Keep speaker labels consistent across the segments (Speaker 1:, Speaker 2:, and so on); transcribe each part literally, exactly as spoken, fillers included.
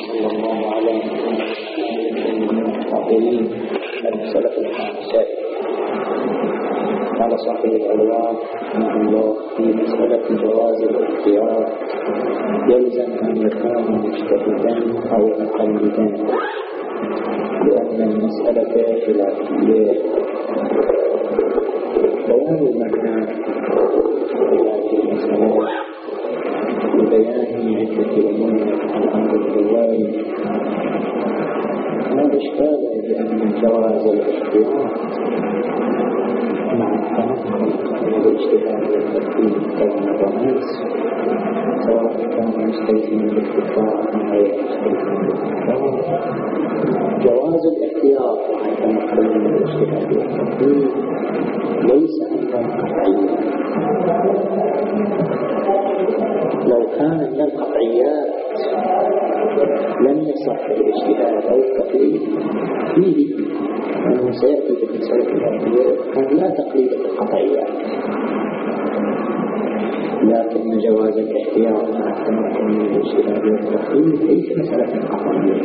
Speaker 1: وصلى الله على المحاضرين المسألة الخامسة. قال صاحب الألوان رحمه الله في مسألة جواز الاختيار يلزم أن يكون مجتهدا أو مقلدا، لأن المسألة خلافية. بيان المعنى في هذه المسألة ببيان عدة أمور الأمر الرواية لا إشكال بأن جواز الاختيار مع التنقل من الاجتهاد والترتيب كون الرمز، سواء كان مستلزما بالاختيار أم غير مستلزما بالاختيار. جواز الاختيار مع التنقل من الاجتهاد والترتيب ليس أمرا قطعيا. لو كان من القطعيات لم يصح الاجتهاد أو التقليد فيه، أنه سيأتي في المسألة الأخيرة أن لا تقليد في القطعيات، لكن جواز الاحتياط مع التمكن من الاجتهاد والتقليد ليس مسألة قطعية،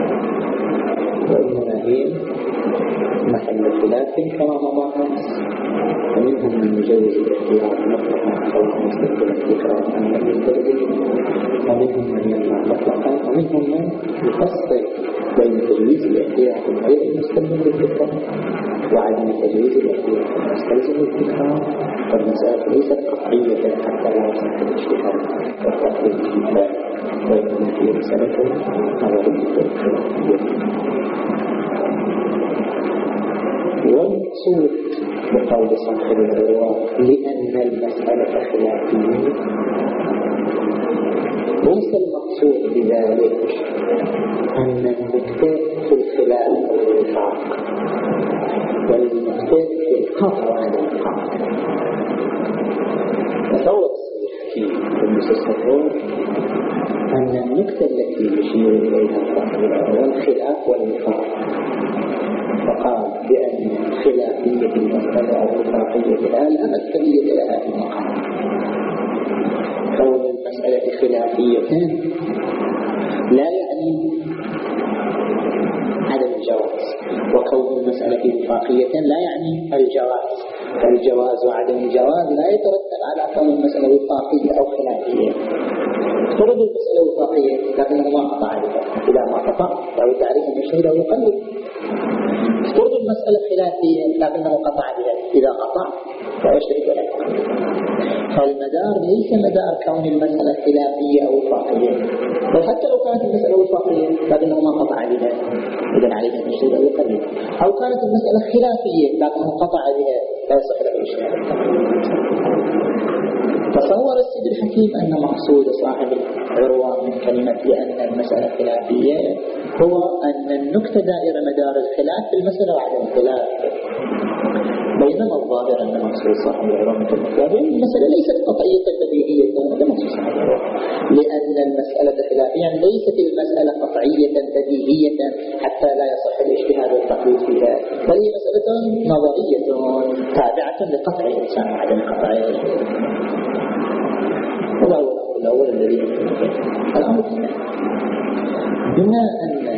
Speaker 1: وإنما هي محل خلاف كما مضى أمس. ومنهم من يجوز الاحتياط مطلقا سواء مستقبل التكرار أم لم يستقبل، ومنهم من يمنع مطلقا، ومنهم من يفصل بين تجويز الاحتياط غير المستلزم بالتكرار وعدم تجويز الاحتياط المستلزم بالتكرار. فالمسألة ليست قطعية حتى لا يصح الاجتهاد والتقليد فيها، وإنما هي مسألة نظرية. والمقصود بقول صاحب العروة لأن المسألة خلافية ليس المقصود بذلك أن النكتة في الخلاف أو الوفاق، والنكتة في القطع عن الوفاق. تصور الصحيح في المستصفون أن النكتة التي يشير إليها صاحب العروة الخلاف والوفاق، فقال بأن خلافية المسألة أو وفاقية لها لا أكثرية لها في المقام. كون المسألة خلافية لا يعني عدم الجواز، وكون المسألة وفاقية لا يعني الجواز. فالجواز وعدم الجواز لا يترتب على كون المسألة وفاقية أو خلافية. افترض المسألة وفاقية لكنه ما قطع بها، إذا ما قطع فهو تعريف أن الشهد أو يقلب. افترض المسألة خلافية لكنه قطع بها، إذا قطع فهو يشترك ولا يقلب. فالمدار ليس مدار كون المسألة خلافية أو وفاقية، بل حتى لو كانت المسألة وفاقية لكنه ما قطع بها، إذن عليه أن يشترك أو يقلب. أو كانت المسألة خلافية لكنه قطع بها لا يصح له الشهادة. تصور السيد الحكيم أن مقصود صاحب العروة من كلمة لأن المسألة خلافية هو أن النكتة دائرة مدار الخلاف في المسألة وعدم الخلاف، بينما الظاهر أن مقصود صاحب العروة من كلمة خلافية المسألة ليست قطعية بديهية. هذا مقصود صاحب العروة، لأن المسألة خلافية ليست المسألة قطعية بديهية حتى لا يصح الاجتهاد والتقليد فيها، بل هي مسألة نظرية تابعة لقطع الإنسان وعدم قطعه. هذا هو الأمر الأول الذي يمكن. الأمر الثاني بما أن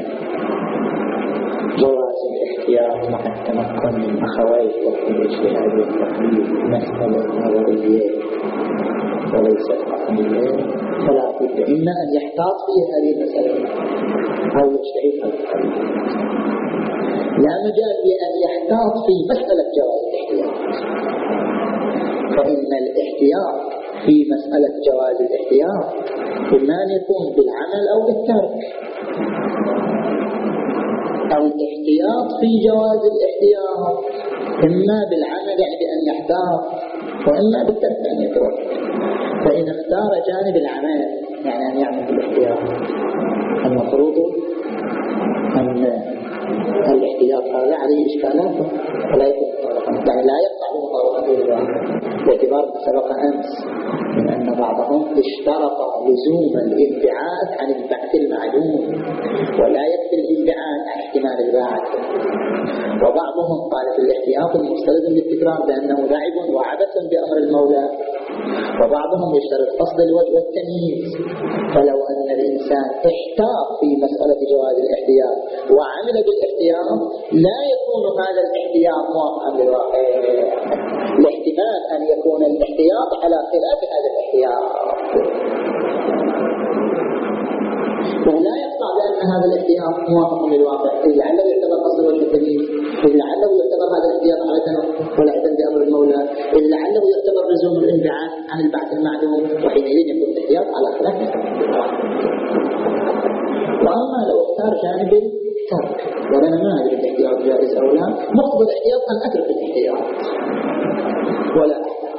Speaker 1: جواز الاحتياط مع التمكن من أخويه وفي الاجتهاد والتقليد مسألة نظرية وليست قطعية، فلا بد إما أن يحتاط في هذه المسألة أو يجتهد أو يتقلد. لا مجال لأن يحتاط في مسألة جواز الاحتياط، فإن الاحتياط في مسألة جواز الاحتياط إما أن يكون بالعمل أو بالترك، أو الاحتياط في جواز الاحتياط إما بالعمل يعني بأن يحتاط، وإما بالترك أن يترك. فإن اختار جانب العمل يعني أن يعمل بالاحتياط، المفروض أن الاحتياط هذا عليه إشكالات ولا يكون يعني لا يقع بمطابقة باعتبار ما سبق أمس من أن بعضهم اشترط لزوم الانبعاث عن البعث المعلوم ولا يكفي الانبعاث عن احتمال البعث، وبعضهم قال في الاحتياط المستلزم للتكرار بأنه لعب وعبث بأمر المولى، وبعضهم يشترط قصد الوجه والتمييز. فلو أن الإنسان الإنسان احتاط في مسألة جواز الاحتياط وعمل بالاحتياط لا يكون هذا الاحتياط موافقا للواقع. الاحتمال أن يكون الاحتياط على خلاف هذا الاحتياط، ولا يقطع بأن هذا الاحتياط موافق للواقع، إذ لعله يعتبر أصل والتكليف، إذ لعله يعتبر هذا الاحتياط على تنظر ولا يعتمد أمر المولى، إذ لعله يعتبر لزوم الانبعاث عن البعث المعدوم، وحينئذ يكون الاحتياط على خلاف. وأما لو اختار جانب الترك ولنا ما ندري الاحتياط جائز أو لا، مقتضى الاحتياط أن أترك الاحتياط ولا أحتاط.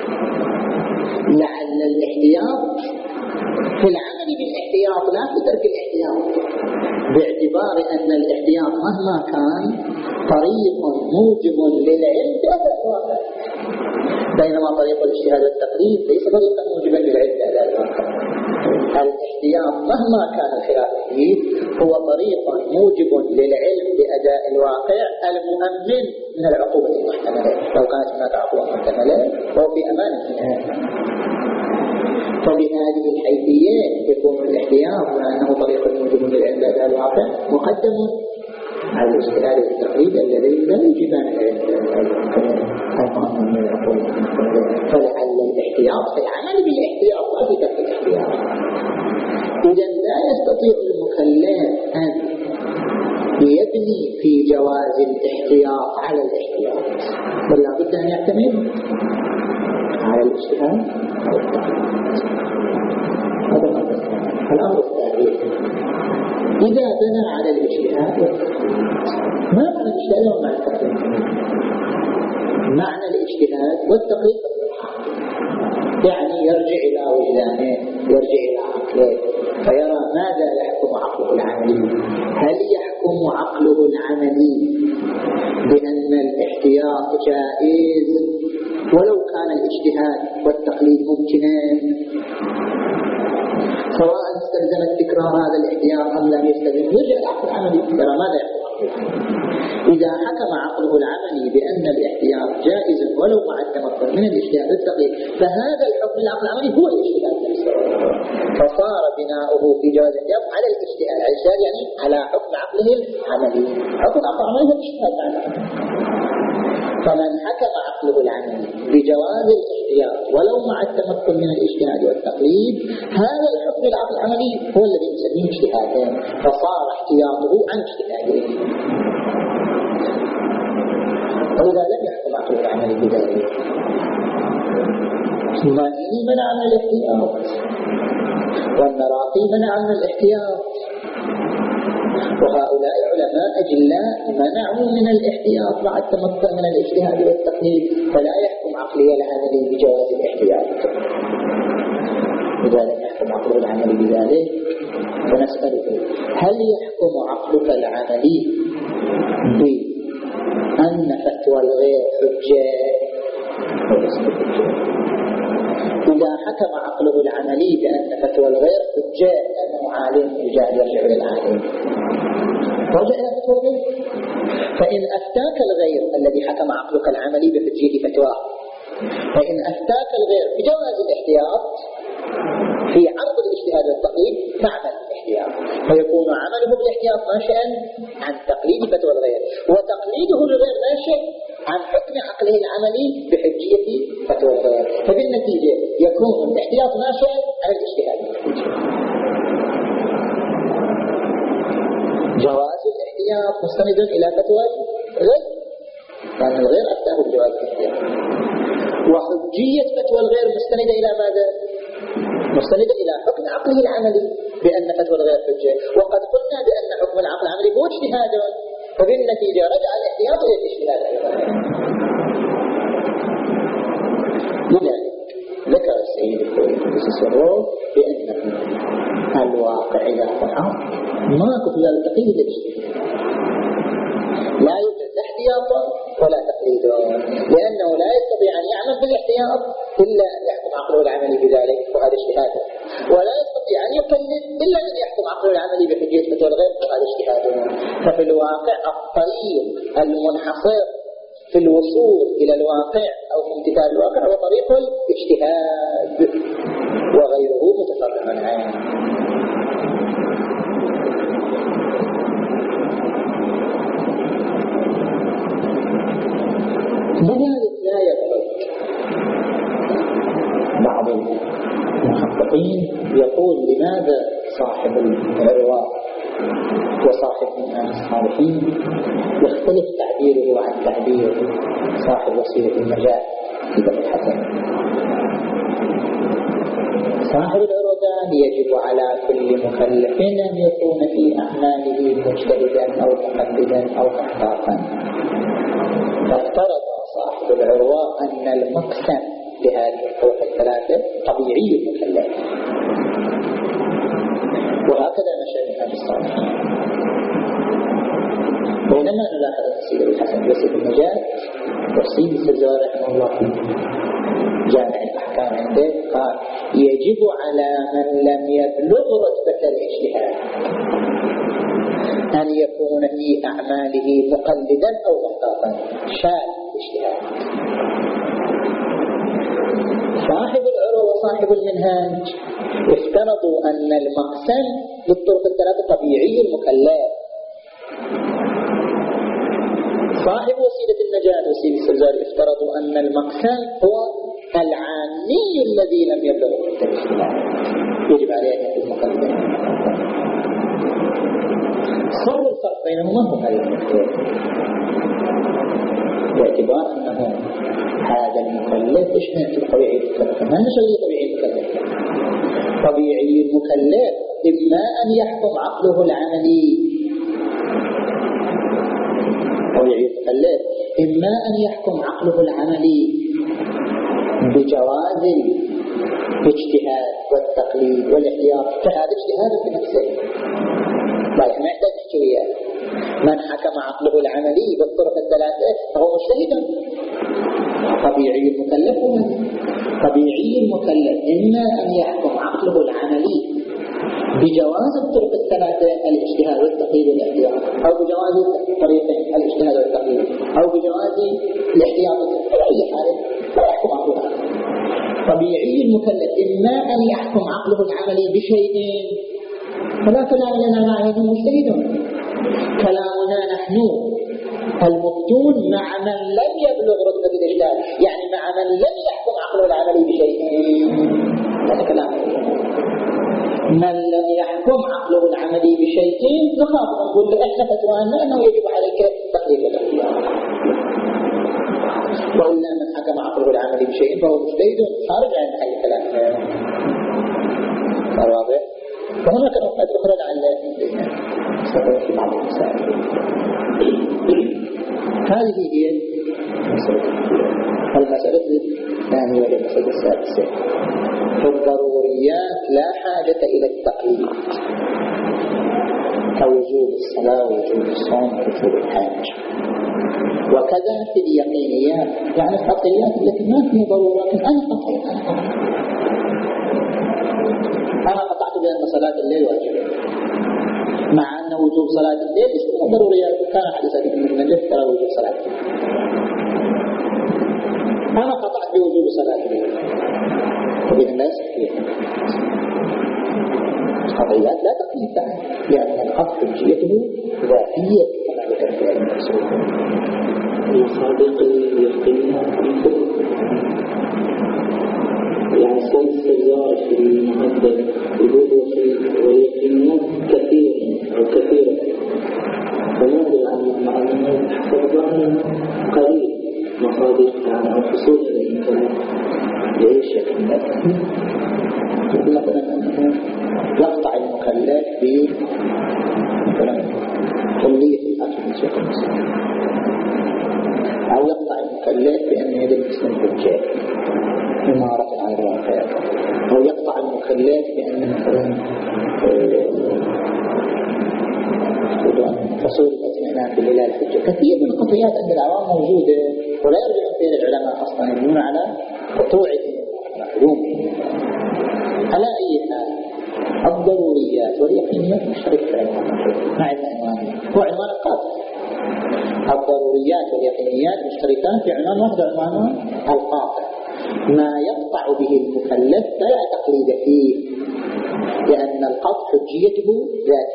Speaker 1: لعل الاحتياط في العمل بالاحتياط لا في ترك الاحتياط، باعتبار أن الاحتياط مهما كان طريق موجب للعلم بأداء الواقع، بينما طريق الاجتهاد والتقليد ليس طريقا موجبا للعلم بأداء الواقع. الاحتياط مهما كان الخلاف فيه هو طريق موجب للعلم بأداء الواقع المؤمن من العقوبة المحتملة، لو كانت هناك عقوبة محتملة وهو في أمان النهاية. فبهذه الحيثية يكون الاحتياط لأنه طريق موجب للعلم بأداء الواقع مقدم على الاجتهاد والتقليد الذي لا يجبان العلم المؤمن من العقوبة المحتملة. فلعل الاحتياط في العمل بالاحتياط لا في ترك الاحتياط. إذن لا يستطيع المكلف أن يبني في جواز الاحتياط على الاحتياط، بل لابد أن يعتمد على الاجتهاد والتقليد. هذا الأمر الثاني. إذا بنى على الاجتهاد ما معنى الاجتهاد ومعنى التقليد؟ معنى الاجتهاد والتقليد يعني يرجع إلى وجدانه، يرجع إلى عقله فيرى ماذا يحكم عقله العملي. هل يحكم عقله العملي بأن الاحتياط جائز ولو كان الاجتهاد والتقليد ممكنين، سواء استلزمت تكرار هذا الاحتياط أم لم يستلزم؟ يرجع العقل العملي يرى ماذا يحكم عقله. إذا حكم عقله العملي بأن الاحتياط جائز ولو مع التمكن من الاجتهاد والتقليد، فهذا الحكم العقل العملي هو الاجتهاد، فصار بناؤه في جواز الاحتياط على الاجتهاد. الاجتهاد يعني على حكم عقله العملي، حكم عقله العملي هو الاجتهاد معنا. فمن حكم عقله العملي بجواز الاحتياط ولو مع التمكن من الاجتهاد والتقليد، هذا الحكم العقل العملي هو الذي نسميه اجتهادا، فصار احتياطه عن اجتهاده. وإذا لم يحكم عقله العملي بذلك الثمانيني منع من الاحتياط، والنراقي منع من الاحتياط، وهؤلاء علماء أجلاء منعوا من الاحتياط مع التمكن من الاجتهاد والتقليد، فلا يحكم عقله العملي بجواز الاحتياط. إذا لم يحكم عقله العملي بذلك فنسأله هل يحكم عقلك العملي بأن فتوى الغير حجة؟ إذا حكم عقله العملي بأن فتوى الغير حجة لأنه عالم يجعل يرجع للعالم، رجع إلى فتوى الغير. فإن أفتاك الغير الذي حكم عقلك العملي بحجية فتواه، فإن أفتاك الغير بجواز الاحتياط في عرض الاجتهاد والتقليد فاعمل بالاحتياط، فيكون عمله بالاحتياط ناشئا عن تقليد فتوى الغير، وتقليده للغير ناشئ عن حكم عقله العملي بحجية فتوى الغير. فبالنتيجة يكون الاحتياط ناشئا عن الاجتهاد. جواز الاحتياط مستند إلى فتوى الغير، لأن الغير أفتاه بجواز الاحتياط، وحجية فتوى الغير مستندة إلى ماذا؟ مستندة إلى حكم عقله العملي بأن فتوى الغير حجة، وقد قلنا بأن حكم العقل العملي هو اجتهاد، فبالنتيجة رجع الاحتياط إلى الاجتهاد أيضا. لذلك ذكر السيد الخوئي بأن الواقع إذا ظهر ما كتب التقليد الاجتهاد، لا يوجد لا احتياط ولا تقليد، لأنه لا يستطيع أن يعمل بالاحتياط إلا أن يحكم عقله العملي بذلك، وهذا اجتهاد، ولا يستطيع أن يقلد إلا أن يحكم عقله العملي بحجية فتوى الغير، وهذا اجتهاد. ففي الواقع الطريق المنحصر في الوصول إلى الواقع أو في امتثال الواقع هو طريق الاجتهاد، وغيره متفرع عنه. يقول لماذا صاحب العرواء وصاحب من الصالحين يختلف تعبيره عن تعبير صاحب وسيلة النجاة في باب الحسن؟ صاحب العرودان يجب على كل مكلف أن يكون في أعماله مجتهدا أو مقلدا أو محتاطا، فافترض صاحب العرواء أن المقسم بهذه الطرق الثلاثة طبيعي المكلف، وهكذا مشى منهاج الصالحين. بينما نلاحظ السيد الحسن وسيد النجاة والسيد السرزواري رحمه الله في جامع الأحكام عنده قال يجب على من لم يبلغ رتبة الاجتهاد أن يكون في أعماله مقلدا أو محتاطا شاذ الاجتهاد. صاحب العروة وصاحب المنهاج افترضوا أن المقسم بالطرق الثلاثة طبيعي المكلف. صاحب وسيلة النجاة وسيلة السرزاري افترضوا أن المقسم هو العامي الذي لم يبلغ الاجتهاد يجب عليه أن يكون مقلدا. سر الفرق بينهما هو هذه النقطة، باعتبار أنه هذا المكلف إيش نعتبر طبيعي المكلف؟ ما نشغل طبيعي المكلف. طبيعي المكلف إما أن يحكم عقله العملي، طبيعي المكلف إما أن يحكم عقله العملي بجواز الاجتهاد والتقليد والاحتياط، فهذا اجتهاد في نفسه لا ما يحتاج نحكي وياه. من حكم عقله العملي بالطرق الثلاثة فهو مجتهد. طبيعي المكلف طبيعي المكلف إما أن يحكم عقله العملي بجواز الطرق الثلاثة الاجتهاد والتقليد والاحتياط، أو بجواز طريقين الاجتهاد والتقليد، أو بجواز الاحتياط. في أي حال لا يحكم عقله. طبيعي المكلف إما أن يحكم عقله العملي بشيئين، فلا كلام لنا مع أنه مجتهد. كلامنا نحن المفتون مع من لم يبلغ رتبة الاجتهاد، يعني مع من لم يحكم عقله العملي بشيئين. هذا كلام من لم يحكم عقله العملي بشيئين نخاف نقول له احنا فتوانا انه يجب عليك تقليد الاختيار، وإلا من حكم عقله العملي بشيء فهو مجتهد خارج عن محل كلامه. واضح؟ وهناك نقطة أخرى لعل ستأتي بعض المسائل. هذه هي المسألة الثانية والمسألة السادسة. في الضروريات لا حاجة إلى التقليد كوجوب الصلاة ووجوب الصوم ووجوب الحج. وكذا في اليقينيات، يعني القطعيات التي ما فيها ضرورة، لكن أنا قطعي أنا قطعي أنا قطعت بأن صلاة الليل واجبة، مع أن وجوب صلاة الليل اسمه ضروريات. كان حديث ابن النجف ترى وجوب صلاة الليل، أنا قطعت بوجوب صلاة الليل، فبإذن لا يصحيح. القطعيات لا تقليد تعالى، لأن القطع حجيته ذاتية كما ذكر في علم الأصول.
Speaker 2: المصادق اليقينيات يعني سلسلة السرزار في المهدد يقول واليقينيات كثير أو كثيرة، فنادر عن المعلومات حسب ظاهر قليل مصادقها أو حصول الإمكانات.
Speaker 1: ليش يقينيات كثير؟ يقول مثلا أنه يقطع المكلف ب مثلا كلية الأكل من سوق المسلم، أو يقطع المكلف بأن يد المسلم حجة إمارة على الواقع، أو يقطع المكلف بأن مثلا فصول الاطمئنان في الهلال حجة. كثير من القضيات عند العوام موجودة ولا يرجع فيها العلماء أصلا، يبنون على قطوعهم وعلومهم. على أي حال الضروريات واليقينيات مشتركة مع عنوان، هو عنوان القاطع. الضروريات واليقينيات مشتركان في عنوان واحد، عنوان القاطع. ما يقطع به المكلف فلا تقليد فيه، لأن القطع حجيته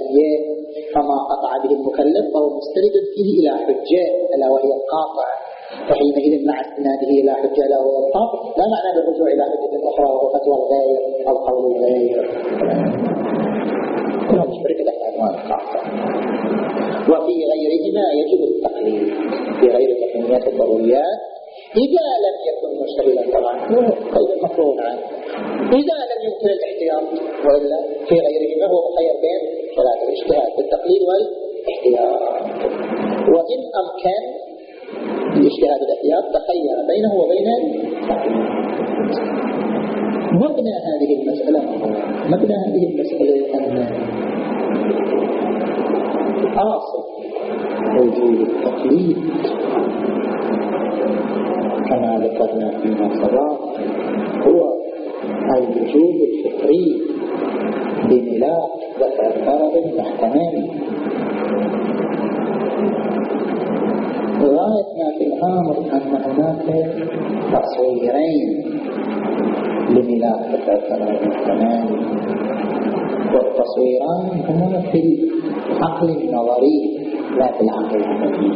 Speaker 1: ذاتية، فما قطع به المكلف فهو مستند فيه إلى حجة ألا وهي القاطع. فحينئذ مع استناده إلى حجة له والطبع لا معنى بالرجوع إلى حجة أخرى وهو فتوى الغير أو قول الغير، كلها مشتركة تحت عنوان خاصة. وفي غيرهما يجب التقليد في غير تقنيات الضروريات إذا لم يكن مشتغلا طبعا قيد المفروض عنه، إذا لم يمكن الاحتياط، وإلا في غيرهما هو مخير بين ثلاثة: الاجتهاد بالتقليد والاحتياط. وإن أمكن الاجتهاد والاحتياط تخير بينه وبين التقليد. مبنى هذه المسألة مبنى هذه المسألة أن أصل وجود التقليد كما ذكرنا فيما سبق هو الوجود الفطري بملاك دفع الضرر المحتمل. غاية ما في الأمر أن هناك تصويرين لملاك دفع الضرر المحتمل، والتصويران هما في العقل النظري لا في العقل العملي.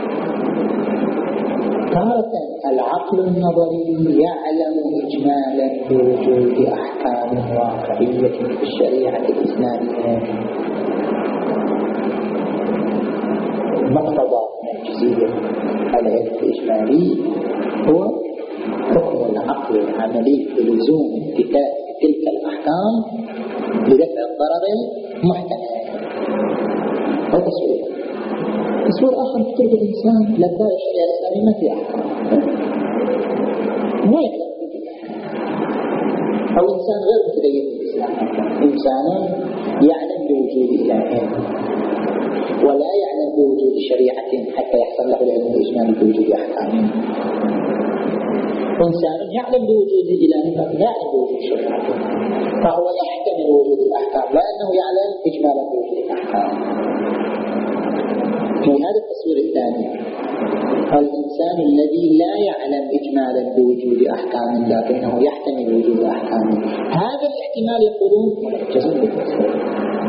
Speaker 1: تارة العقل النظري يعلم إجمالا بوجود أحكام واقعية في الشريعة الإسلامية. مقتضى منجزية العلم الإجمالي هو حكم العقل العملي بلزوم امتثال تلك الأحكام لدفع الضرر المحتمل. هذا تصوير. تصوير آخر في تلك الإنسان لدى الشريعة الإسلامية ما في أحكام، ما يقدر أو إنسان غير متدين في الإسلام، إنسان يعلم بوجود إله ولا يعلم بوجود شريعة حتى يحصل له العلم الإجمالي بوجود أحكام. إنسان يعلم بوجود إله لكن لا يعلم بوجود شريعة، فهو يحتمل وجود الأحكام لا أنه يعلم إجمالا بوجود الأحكام. في هذا التصوير الثاني الإنسان الذي لا يعلم إجمالا بوجود أحكام لكنه يحتمل وجود أحكام، هذا الاحتمال يقولون جزم بالتصوير.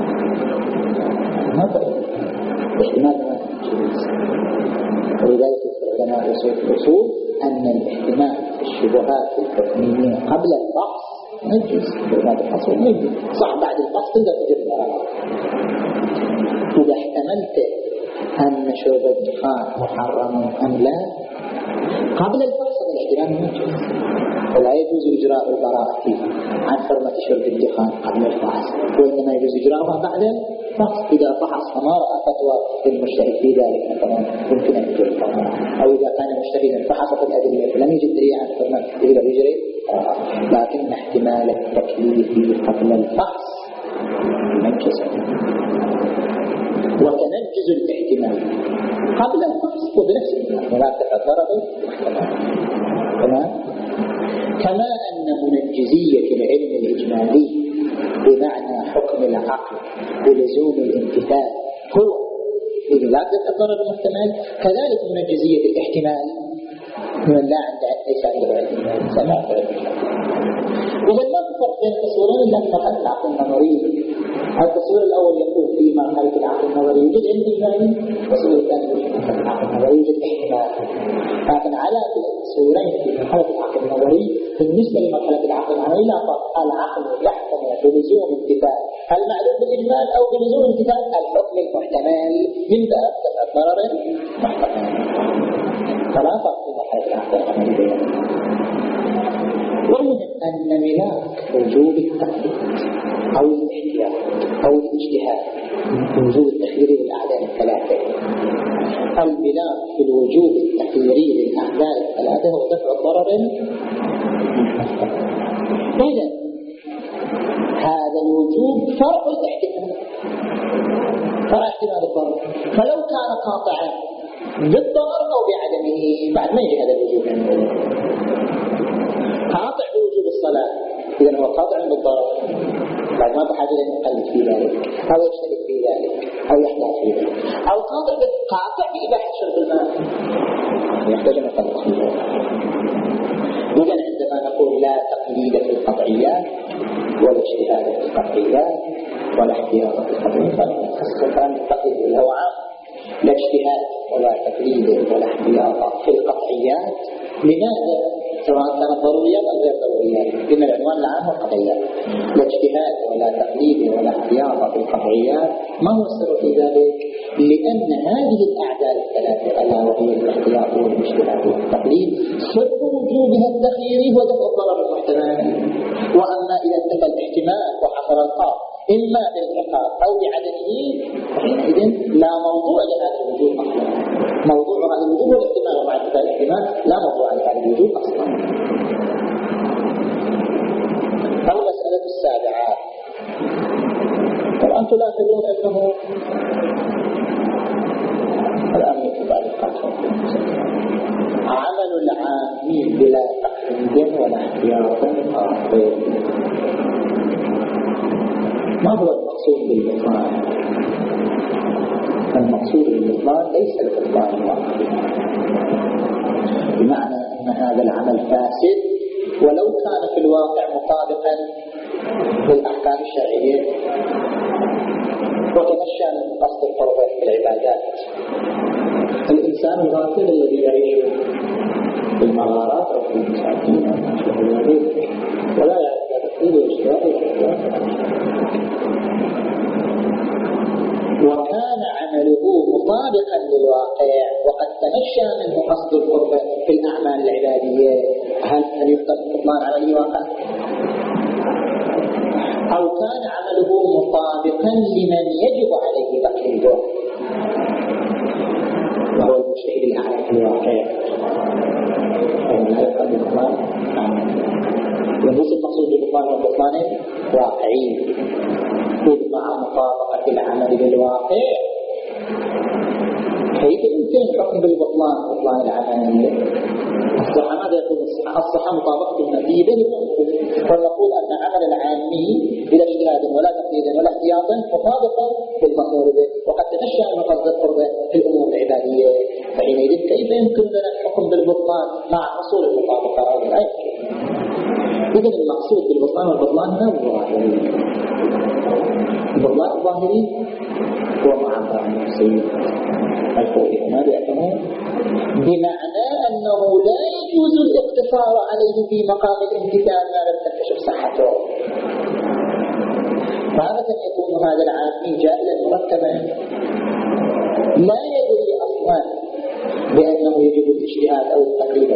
Speaker 1: ما فرق الاحتمال ما يجوز، ولذلك العلماء يصول الأصول أن الاحتمال في الشبهات الحكمية قبل الفحص ما يجوز. بعد الفحص ما يجوز، صح بعد الفحص تقدر تجيب قرار. إذا احتملت أن شرب الدخان محرم أم لا قبل الفحص الاحتمال ما يجوز، ولا يجوز إجراء البراءة عن حرمة شرب الدخان قبل الفحص، وإنما يجوز إجراءها بعد الفحص. إذا فحص فما رأى فتوى المجتهد في ذلك مثلا يمكن أن يجري القرار، أو إذا كان مجتهدا فحص في الأدلة فلم يجد دليل عن حرمة يقدر يجري القرار. لكن احتمال التكليف قبل الفحص منجز، وتنجز الاحتمال قبل الفحص وبنفس المعنى ولا تتضرر الاحتمال. تمام؟ كما أن منجزية العلم الإجمالي بمعنى حكم العقل بلزوم الامتثال هو إذا لا تتضرر المحتمل، كذلك منجزية الاحتمال من لا عند ليس عنده علم سماع علم. إذا ما تفرق بين التصويرين إلا في مرحلة العقل النظري. التصوير الأول يقول في مرحلة العقل النظري يوجد علم إجمالي، التصوير الثاني يقول في مرحلة العقل النظري يوجد احتمال. لكن على التصويرين في مرحلة العقل النظري بالنسبة لمرحلة العقل العملي لا فرق، العقل يحتمل بلزوم امتثال المعلوم بالإجمال أو بلزوم امتثال الحكم المحتمل من باب دفع الضرر المحتمل. فلا فرق في مرحلة العقل العملي بينهما. والمهم أن ملاك وجوب التقليد أو الاحتياط أو الاجتهاد وجوب التخيير للأعداء الثلاثة، الملاك في الوجوب التخييري للأعداء الثلاثة هو دفع الضرر. إذن هذا الوجوب فرع الاحتمال، فرع احتمال الضرر، فلو كان قاطعا بالضرر أو بعدمه بعد ما يجي هذا الوجوب. قاطع بوجوب الصلاة إذن هو قاطع بالضرر بعد ما بحاجة أن يقلد في ذلك أو يشترك في ذلك أو يحتاج في ذلك، أو قاطع قاطع بإباحة شرب الماء يحتاج أن يقلد في ذلك. إذن عندما نقول لا تقليد في القطعيات ولا اجتهاد في القطعيات ولا احتياط في القطعيات فالكلام التقليد اللي هو عام لا اجتهاد ولا تقليد ولا احتياط في القطعيات. لماذا؟ سواء كانت ضروريات أو غير ضروريات، إن العنوان العام هو القطعيات. لا اجتهاد ولا تقليد ولا احتياط في القطعيات. ما هو السر في ذلك؟ لأن هذه الأعداد الثلاثة ألا وهي الاحتياط والاجتهاد والتقليد سر وجوبها التخييري ودفع الضرر المحتمل. وأما إذا انتفى الاحتمال وحصل الخاص إما بالعقاب أو بعدمه فحينئذ لا موضوع لهذا الوجود أصلا. موضوع هذا الوجود هو الاحتمال، ومع انتفاء الاحتمال لا موضوع لهذا الوجود أصلا. المسألة السابعة، طبعا تلاحظون أنه الآن يكتب على القاعدة عمل العام بلا تقليد ولا احتياط آخر. ما هو المقصود بالبطلان؟ المقصود بالبطلان ليس البطلان الواقعي، بمعنى أن هذا العمل فاسد ولو كان في الواقع مطابقا للأحكام الشرعية وتمشى من قصد القربة في العبادات. الإنسان الغافل الذي يعيش في المغارات أو في المساكين ولا يعرف تقليد واجتهاد وكان عمله مطابقا للواقع وقد تمشى منه قصد القربة في الأعمال العبادية، هل هل يفترض بطلان عمله واقع؟ أو كان عمله مطابقا لمن يجب عليه تقليده وهو المجتهد الأعلى في الواقع، فلا يفترض بطلان عمله. وليس المقصود بالبطلان والبطلان واقعي، إذ مع مطابقة العمل بالواقع كيف يمكن الحكم بالبطلان بطلان العمل؟ الصحة ماذا يقول الصحة؟ الصحة مطابقة النتيجة للمنقول، ونقول أن عمل العامي بلا اجتهاد ولا تقليد ولا احتياط مطابقا بالمأمور به وقد تمشى من قصد القربة في الأمور العبادية، فحينئذ كيف يمكن لنا الحكم بالبطلان مع حصول المطابقة؟ لا يمكن. إذن المقصود بالبطلان والبطلان هنا الظاهري. البطلان الظاهري هو معبر عن النفسي الفوري، ماذا يفهمون؟ بمعنى أنه لا يجوز الاقتصار عليه في مقام الامتثال ما لم تكتشف صحته. فهذا يكون هذا العامي جاهلا مركبا لا يدري أصلا بأنه يجب الاجتهاد أو التقليد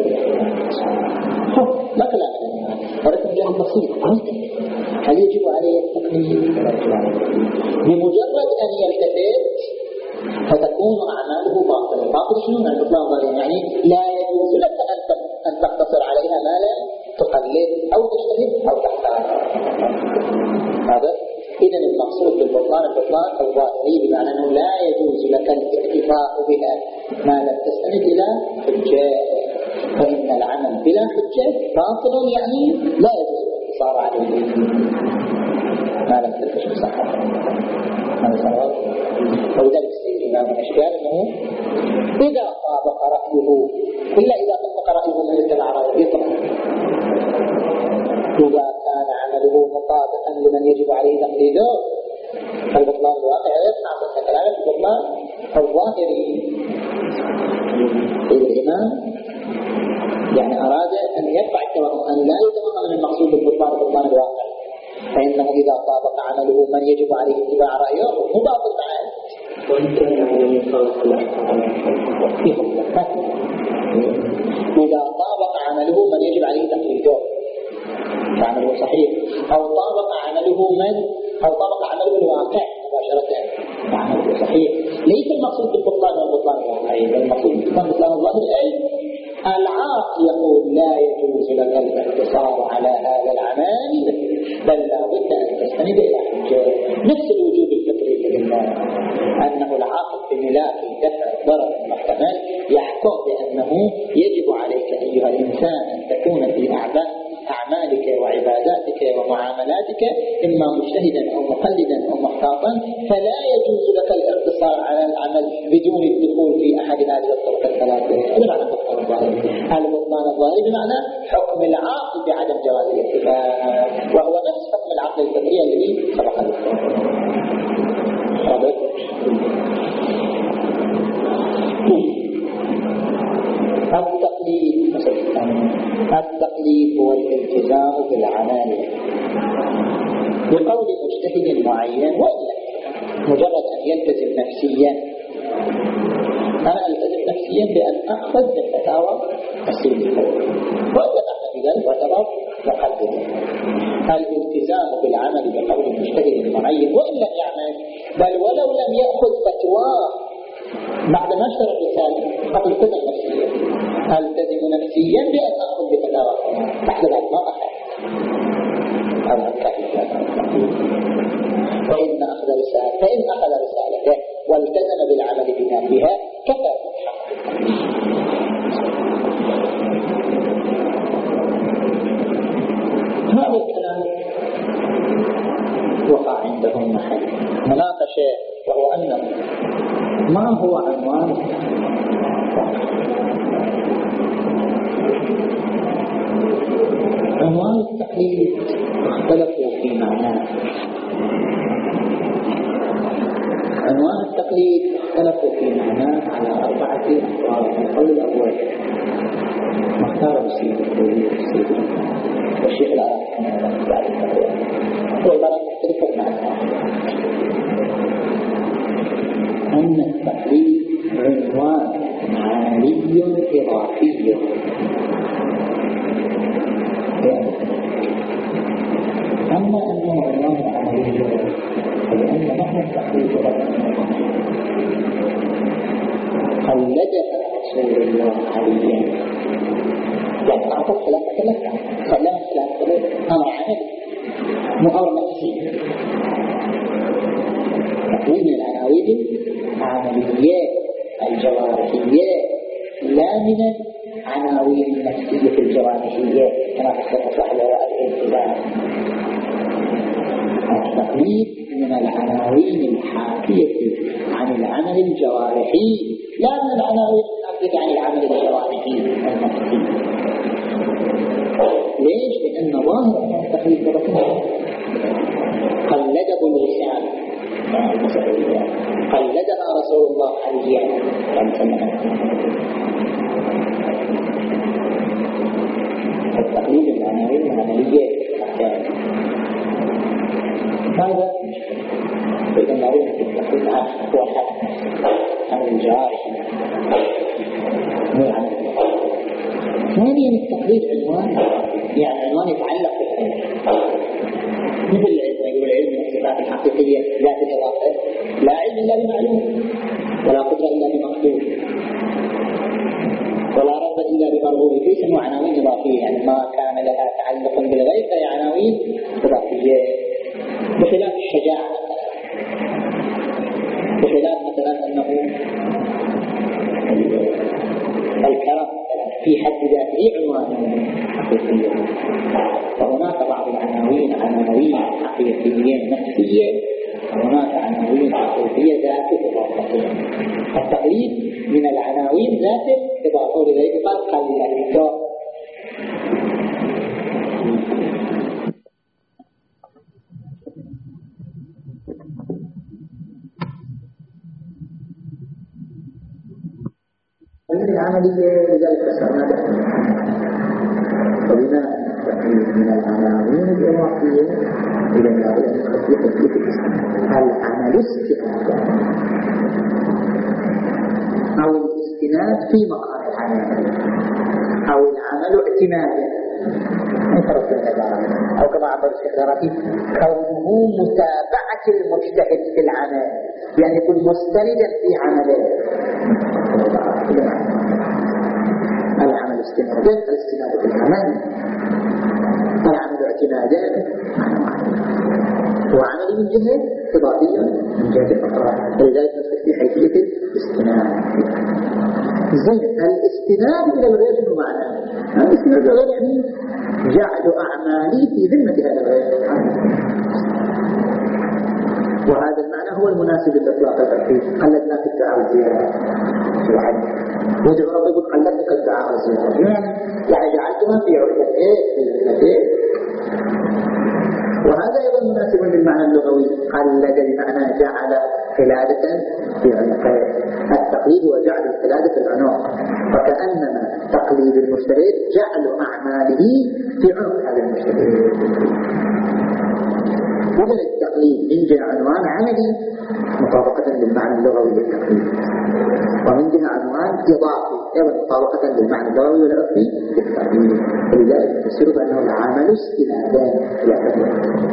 Speaker 1: لا كلام عنه، ولكن جهل بسيط. هل يجب عليه التقليد؟ بمجرد أن يلتفت فتكون أعماله باطلة. باطل شنو معنى البطلان ظاهري؟ يعني لا يجوز لك أن تقتصر عليها ما لا تقلد أو تجتهد أو تحتاج. هذا إذا المقصود بالبطلان البطلان الظاهري، بمعنى أنه لا يجوز لك الاكتفاء بها ما لم تستند إلى حجة، فإن العمل بلا حجة باطل، يعني لا يجوز الاقتصار عليه ما لم تكتشف صحته. هذا صواب. ولذلك السيد الإمام الأشكال أنه إذا طابق رأيه إلا إذا طبق رأيه من اتبع رأيه يطلق. إذا كان عمله مطابقا لمن يجب عليه تقليده فالبطلان الواقع يصنع صحة كلامه البطلان الظاهري. الإمام يعني أراد أن يرفع التوهم، أن لا يتوهم من المقصود بالبطلان البطلان الواقع، فإنه إذا طابق عمله من يجب عليه اتباع رأيه مو باطل معه.
Speaker 2: وإن كان عليه يخالف الأحكام
Speaker 1: إذا طابق عمله من يجب عليه تقليده فعمله صحيح، أو طابق عمله من أو طابق عمله الواقع مباشرة فعمله صحيح. ليس المقصود بالبطلان والبطلان الواقعي، بل المقصود بالبطلان والبطلان الظاهري. العاقل يقول لا يجوز لك الاقتصار على هذا العمل، بل لا بد أن تستند إلى حجة. نفس الوجوب الفطري في الله، أنه العاقل في ملاك دفع الضرر المحتمل يحكم بأنه يجب عليك أيها الإنسان أن تكون في أعمالك وعباداتك ومعاملاتك إما مجتهدا أو مقلدا أو محتاطا، فلا يجوز لك الاقتصار على العمل بدون الدخول في أحد هذه الطرق الثلاثة. هذا معنى البطلان الظاهري. البطلان الظاهري بمعنى حكم العاقل بعدم جواز الاكتفاء، وهو نفس حكم العقل الفطري الذي سبق ذكره. معين، وإلا مجرد أن يلتزم نفسيا. أنا ألتزم نفسيا بأن أخذ بالفتاوى السيد الفوري، وإلا بعد ذلك واعتبر مقدمة. الالتزام بالعمل بقول مجتهد معين وإن لم يعمل، بل ولو لم يأخذ فتوى بعد ما اشترى الرسالة قد التزم نفسيا. ألتزم نفسيا بأن أخذ بفتاوى بعد ذلك ما أخذ هذا التحديد. فإن أخذ رسالة فإن أخذ رسالته والتزم بالعمل بما فيها كفى. هذا الكلام وقع عندهم محل مناقشة، وهو أنه ما هو عنوان عنوان التقليد. اختلفوا في معناه. عنوان التقليد اختلفوا في معناه على أربعة أقوال. القول الأول ما اختاره السيد الدولي والسيد والشيخ العراقي بعد التقوى، والعبارات تختلف معناها أن التقليد عنوان عالي إضافي، أما أنه عنوان عملي فلأن معنى التقليد قلدها رسول الله عليا، يعني أعطى خلافة ثلاثة خلاها ثلاثة أمر عملي مو أمر نفسي. تقليد العناوين عمليات الجوارحيات لا من عناوين النفسية الجوارحيات كما تذكر صاحب الالتزام. التقليد من العناوين الحاكية عن العمل الجوارحي لا من العناوين الحاكية عن العمل الجوارحي النفسي. ليش؟ لأن ظاهر أن التقليد بركة قلده الرسالة قلدها رسول الله عليه التقليد العناوين العملية هذا إذا نعرف التقليد هو حق عمل الجوارح مو عمل. ثانيا التقليد عنوان، يعني عنوان يتعلق بالعلم، مثل العلم يقول العلم من الصفات الحقيقية ذات الإضافة، لا علم إلا بمعلوم، ولا قدرة إلا بمقدور، ولا رغبة إلا بمرغوب فيه. اسمه عناوين إضافية، يعني ما كان لها تعلق بالغيب فهي عناوين إضافية. بخلاف الشجاعة بخلاف مثلا أنه الكرم في حد ذاته عنوان حقيقي، وهناك بعض العناوين عناوين حقيقية نفسية، وهناك عناوين حقيقية ذات إضافة. التقليد من العناوين ذات إضافة، لذلك قد قال لله العملية. لذلك فسرنا فبما التقليد من العناوين الإضافية إلى النظرية التطبيقية في الإسلام العمل استناد أو الاستناد في مقام العمل أو العمل اعتمادا انفرد بالعبارة، أو كما عبر الشيخ العراقي كونه متابعة المجتهد في العمل، يعني يكون مستندا في عمله. العمل استنادا الاستناد في العمل، العمل اعتمادا وعمل من جهة إضافية من جهة الأخرى، ولذلك نسبح في حيثية الاستناد. زين الاستناد إلى الغير شنو معناه؟ الاستناد إلى الغير يعني جعل أعمالي في ذمة هذا الغير، وهذا المعنى هو المناسب للإطلاق التوحيد. قلدنا في الدعاء والزيارة واحد يدعو رب يقول قلدتك الدعاء والزيارة، يعني يعني جعلتها في عقدتين في ذمتين، وهذا أيضا مناسب للمعنى اللغوي. قلد بمعنى جعل قلادة في عنقه. التقليد هو جعل القلادة في العنق، وكأنما تقليد المجتهد جعل أعماله في عنق هذا المجتهد. إذن التقليد من جهة عنوان عملي مطابقة للمعنى اللغوي للتقليد، ومن جهة عنوان إضافي أيضا مطابقة للمعنى اللغوي والعرفي للتقليد. ولذلك تفسير بأنه العمل استنادا إلى تقليد.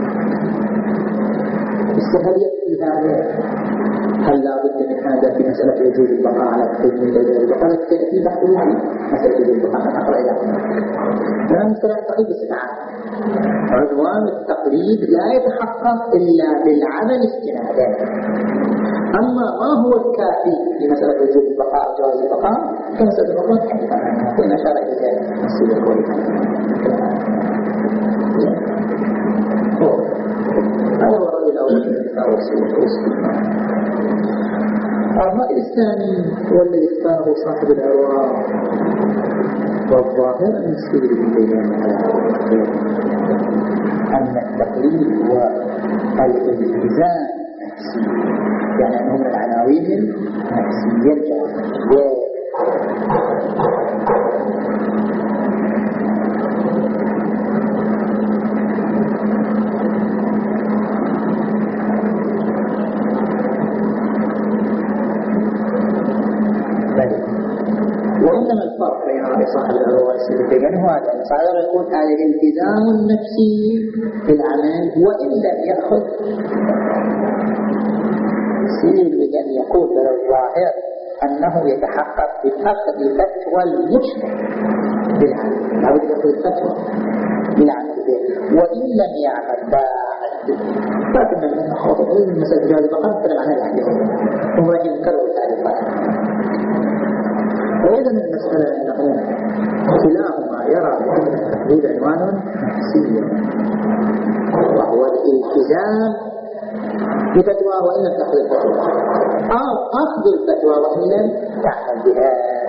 Speaker 1: هل يكفي هذا؟ هل لا بد من هذا في مسألة وجود البقاء على تقليد من وجود البقاء؟ في بحث وجود مسألة وجود البقاء أنا أقرأ إلى هنا مسألة التقليد بصفة عامة. عنوان التقليد لا يتحقق إلا بالعمل استنادا. أما ما هو الكافي في مسألة وجود البقاء وجواز البقاء كمسألة الأخرى تحدث عنها كما أشار إلى ذلك السيد الكوري. هذا هو الرأي الأول من اختار السيد الكوري. الرأي الثاني هو الذي اختاره صاحب الأرواح، والظاهر أن السيد الكوري أن التقليد هو الالتزام نفسي، يعني أنه من العناوين النفسية الجاهزة. وإنما الفرق بين رأي صاحب العروة والسلفيين هو هذا، أن صاحب العروة يقول هذا الالتزام النفسي في العمل وإن لم يأخذ سيد بأن يقول للظاهر أنه يتحقق بأخذ فتوى المجتمع بالعمل، لا بد يأخذ الفتوى بالعمل به وإن لم يعمل بعد. لكن من أخوض من مسألة جواز البقاء نتكلم عنها الآن وهو ينكر التعريفات. وإذا المسألة أنه كلاهما يرى بأن التقليد عنوان نفسي وهو الالتزام بفتوى وإن لم تأخذ الفتوى أو أخذ الفتوى وإن لم تعمل بها.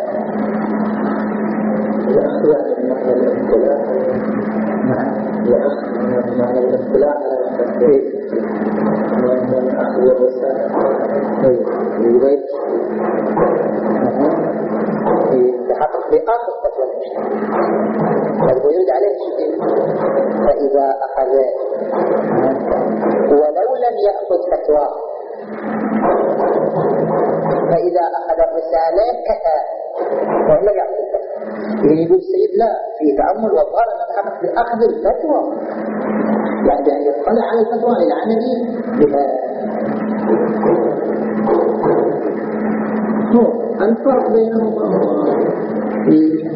Speaker 1: يأخذ من معنى الابتلاء. نعم يأخذ من معنى الابتلاء على التفكير وأن أخذ الرسالة يريد يتحقق بآخر فتوى المجتمع هذا يريد عليه شيء. فإذا أخذ ولو لم يأخذ فتوى فإذا أخذ الرسالة كفى وإن لم يأخذ الفتوى. إذن يقول السيد لا في تأمل والظاهر أن نتحقق بأخذ الفتوى، يعني بأن يطلع على الفتوى للعمل بها. الفرق بينهما هو في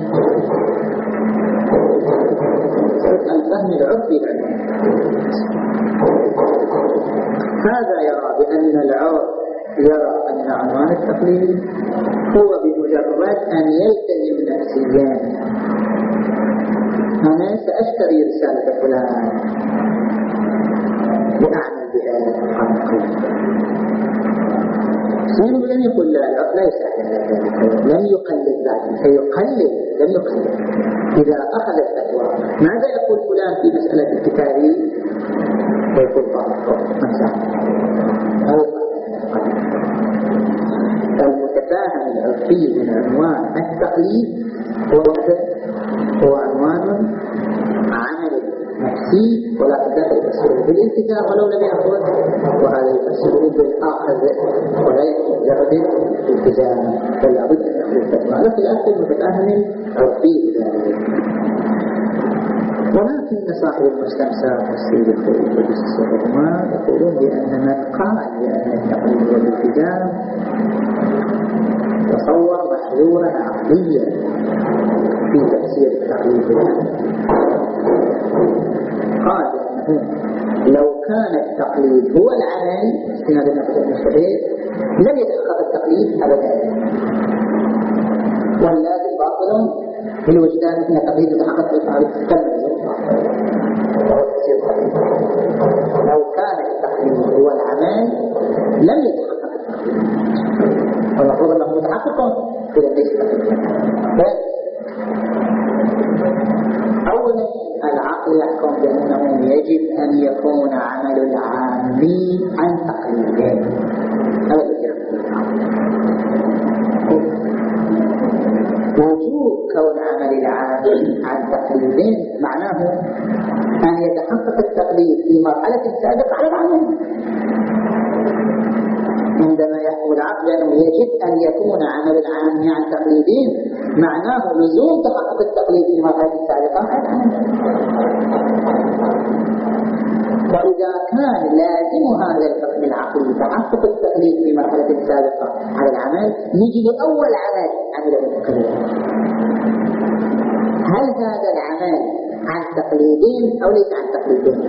Speaker 1: الفهم العرفي. هذا يرى بأن العرف يرى أن عنوان التقليد هو بمجرد أن يلتزم نفسيا. أنا سأشتري رسالة فلان وأعمل بها سيقول لن يقول لا لا لا يسأل ذلك، لن يقلد ذلك، فيقلد لن يقلد. إذا أخذ الفتوى ماذا يقول فلان في مسألة الكتابي؟ فيقول طالب المتفاهم العرفي من عنوان التقليد هو هو عنوان عمل نفسي ولا تدخل يفسره بالالتزام ولو لم يأخذ، وهذا يفسره بالأخذ ولا يجرد الالتزام، بل لابد أن يأخذ الفتوى على خلاف المتفاهم العرفي بذلك. ولكن صاحب المستمسك والسيد الخليل والسيدهما يقولون بأن من قال بأن التقليد والالتزام تصور محظورا عقليا في تفسير التقليد بالعمل. قال بأنه لو كان التقليد هو العمل استنادا إلى المستفيد لم يتحقق التقليد أبدا، واللازم باطل في الوجدان أن التقليد يتحقق بالفعل كاللازم وهو تفسير التقليد. لو كان التقليد هو العمل لم يتحقق التقليد، والمفروض أنه متحقق إذا ليس التقليد. أولا العقل يحكم بأنه يجب أن يكون عمل العامي عن تقليده، هذا الذي يحكم العقل. وجوب كون عمل العامل عن تقليد معناه أن يتحقق التقليد في مرحلة سابقة على العمل. عندما يحكم العقل أنه يجب أن يكون عمل العامل عن تقليدين معناه لزوم تحقق التقليد في مرحلة سابقة على العمل. وإذا كان لازم هذا الحكم العقلي تحقق التقليد في مرحلة سابقة على العمل، نجي لأول عمل عمله المكلف. هل هذا العمل عن تقليدين أو ليس عن تقليدين؟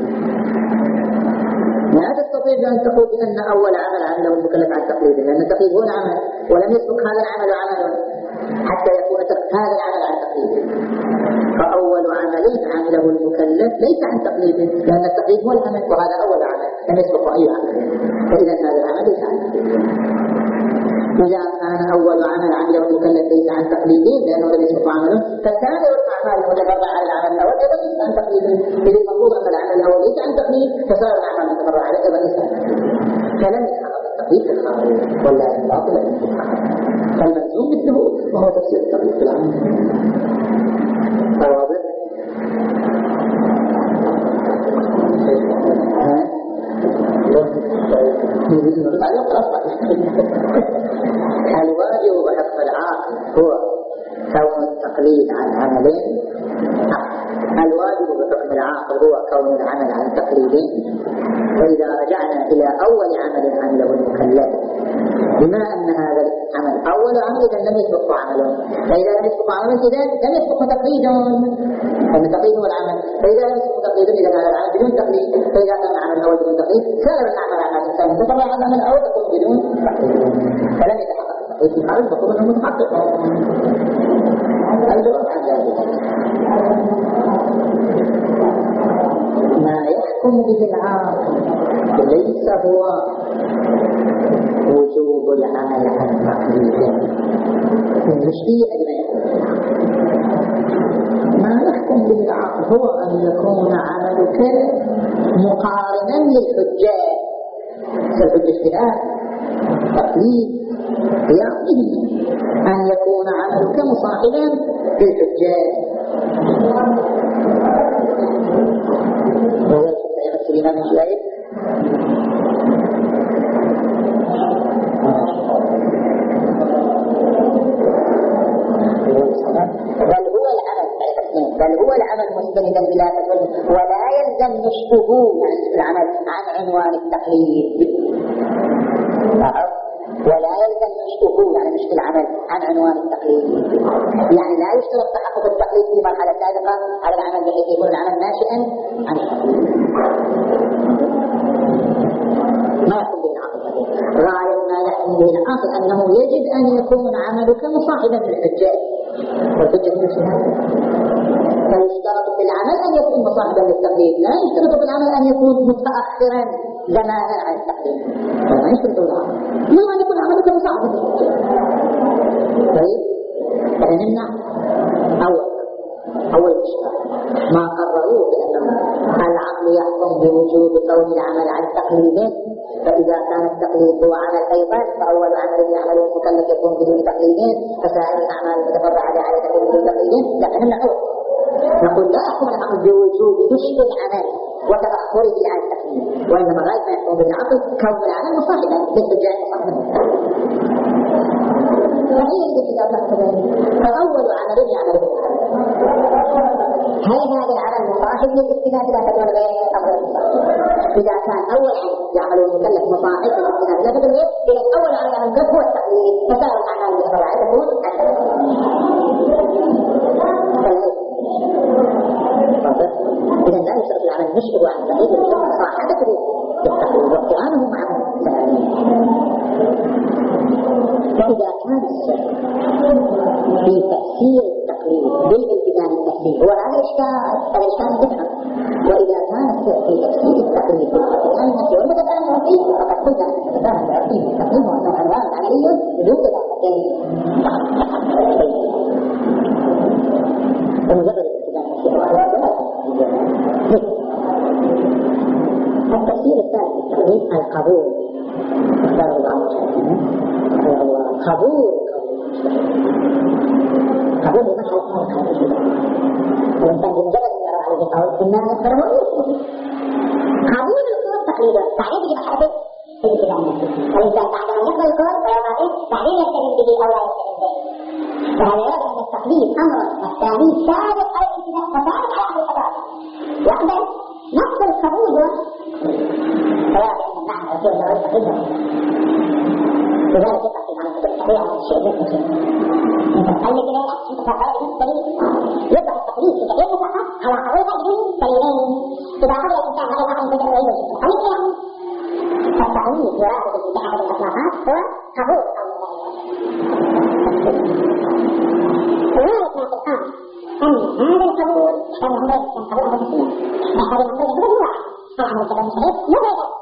Speaker 1: لا تستطيع أن تقول بأن أول عمل عمله المكلف عن تقليدين، لأن التقليد هو العمل، ولم يسبق هذا العمل عمل حتى يكون هذا العمل عن تقليد. فأول عمل عمله المكلف ليس عن تقليد، لأن التقليد هو العمل وهذا أول عمل لم يسبق أي عمل، فإذا هذا العمل ليس عن تقليد. إذا كان أول عمل عمله المكلف ليس عن تقليد لأنه لم يسبق عمله، فسائر الأعمال المتفرعة على العمل الأول أيضا ليس عن تقليد. إذا المفروض أن العمل الأول ليس عن تقليد، فسائر الأعمال المتفرعة عليه أيضا ليس عن تقليد. فلم يتحقق التقليد في الخارج ولا الباطل في الخارج، فالملزوم مثله وهو تفسير التقليد في العمل. واضح؟ الواجب بحق العاقل هو كون التقليد عن عملين. الواجب بحكم العاقل هو كون العمل عن تقليدين. فإذا رجعنا إلى أول عمل عمله المكلف، بما أن هذا العمل أول عمل إذا لم يسبق عمله، فإذا لم يسبق عمله إذا لم يسبق تقليدا، لأن التقليد هو العمل. فإذا لم يسبق تقليدا إذا هذا العمل بدون تقليد. فإذا كان العمل الأول بدون تقليد، سائر الأعمال على الإنسان تطلع على العمل الأول تكون بدون تقليد، فلم يتحقق التقليد في الخارج، فقط أنه متحقق. الجواب عن ذلك ما يحكم به العاقل ليس هو وجوب العمل عن تقليد، المشكلة ما يحكم به العاقل هو أن يكون عملك مقارنا للحجة، كالحجة اجتهاد تقليد قيامه، أن يكون عملك مصاحبا للحجة. وهذا يمثل الإمام الشافعي بل هو العمل بل هو العمل مستندا إلى فتوى، ولا يلزم نشبه يعني العمل عن عنوان التقليد، ولا يلزم نشبه يعني نشب العمل عن عنوان التقليد. يعني لا يشترط تحقق التقليد في مرحلة سابقة على العمل بحيث يكون العمل ناشئا عن التقليد. ما يحكم به العقل. غاية ما يحكم به العقل أنه يجب أن يكون عملك مصاحبا للحجة، والحجة هي الشهادة. فيشترط في العمل أن يكون مصاحبا للتقليد، لا يشترط في العمل أن يكون متأخرا زمانا عن التقليد، ما يشترط العمل ما أن يكون عملك مصاحبا للحجة. طيب فنمنع أول أول إشكال ما قرروه بأنه العقل يحكم بوجوب كون العمل عن تقليد، فإذا كان التقليد هو عمل أيضا فأول عمل يعمله المكلف يكون بدون تقليدين، فسائر الأعمال المتفرعة على تقليد بدون تقليدين. لا نمنع أول، نقول لا يحكم العقل بوجوب نشب العمل وتأخره عن التقليد، وإنما غاية ما يحكم بالعقل كون العمل مصاحبا للحجة مصاحبا. فهي الاتفاق كذلك. فأول عمل يعمله هل هذا العمل مصاحب للاستناد إلى فتوى الغير أو غير مصاحب؟ إذا كان أول عمل يعمله المكلف مصاحب للاستناد إلى فتوى الغير، إذا أول عمل يعمل هو التقليد، فسائر الأعمال المتفرعة تكون عن إذا لا يشترط العمل نشبه عن التقليد، يشترط مصاحبته بالتقليد واقترانه معه سائرين. فإذا كان الشرع في تفسير التقليد بالالتزام التفسير هو هذا الإشكال، الإشكال يفهم. وإذا كان الشرع في تفسير التقليد بالالتزام التفسير والمتفاهم فيه، فقد قلنا أن المتفاهم فيه التقليد هو أنه عنوان عملي بدون تفاهم ومجرد الالتزام التفسير الثالث التقليد القبول. اختار الله قبول
Speaker 3: قبول المسألة ما يقال فيه الإنسان بمجرد أن يرى عليه قول إنما يقبله ويسلم قبول القول تقليدا بعدين يجي مرحلة الالتزام الإنسان بعد أن يقبل القول ويرى بعدين يلتزم به أو لا يلتزم به فهذا يرى أن التقليد أمر الثاني سابق على الالتزام وسابق على أهل الحضارة يقبل نفس القبول فيرى بأن المعنى يصير له تقليدا لذلك يقصد عن الكتب الصحيحة عن الشيء مثل انت تقلد إلينا انت تقرأ من دليل يطلق التقليد في كثير مطلقة على قولها بدون دليلين إذا قبل الإنسان غير واحد بدل ويجب تقليد إلينا فالتقليد يراد بأحد الأطلاقات هو قبول قول الله وذلك ما في الآن أن هذا القبول يحتاج أن يكون قبول أهل المسلمين يحتاج أن يكون هو العمل الكتاب الشريف مبردا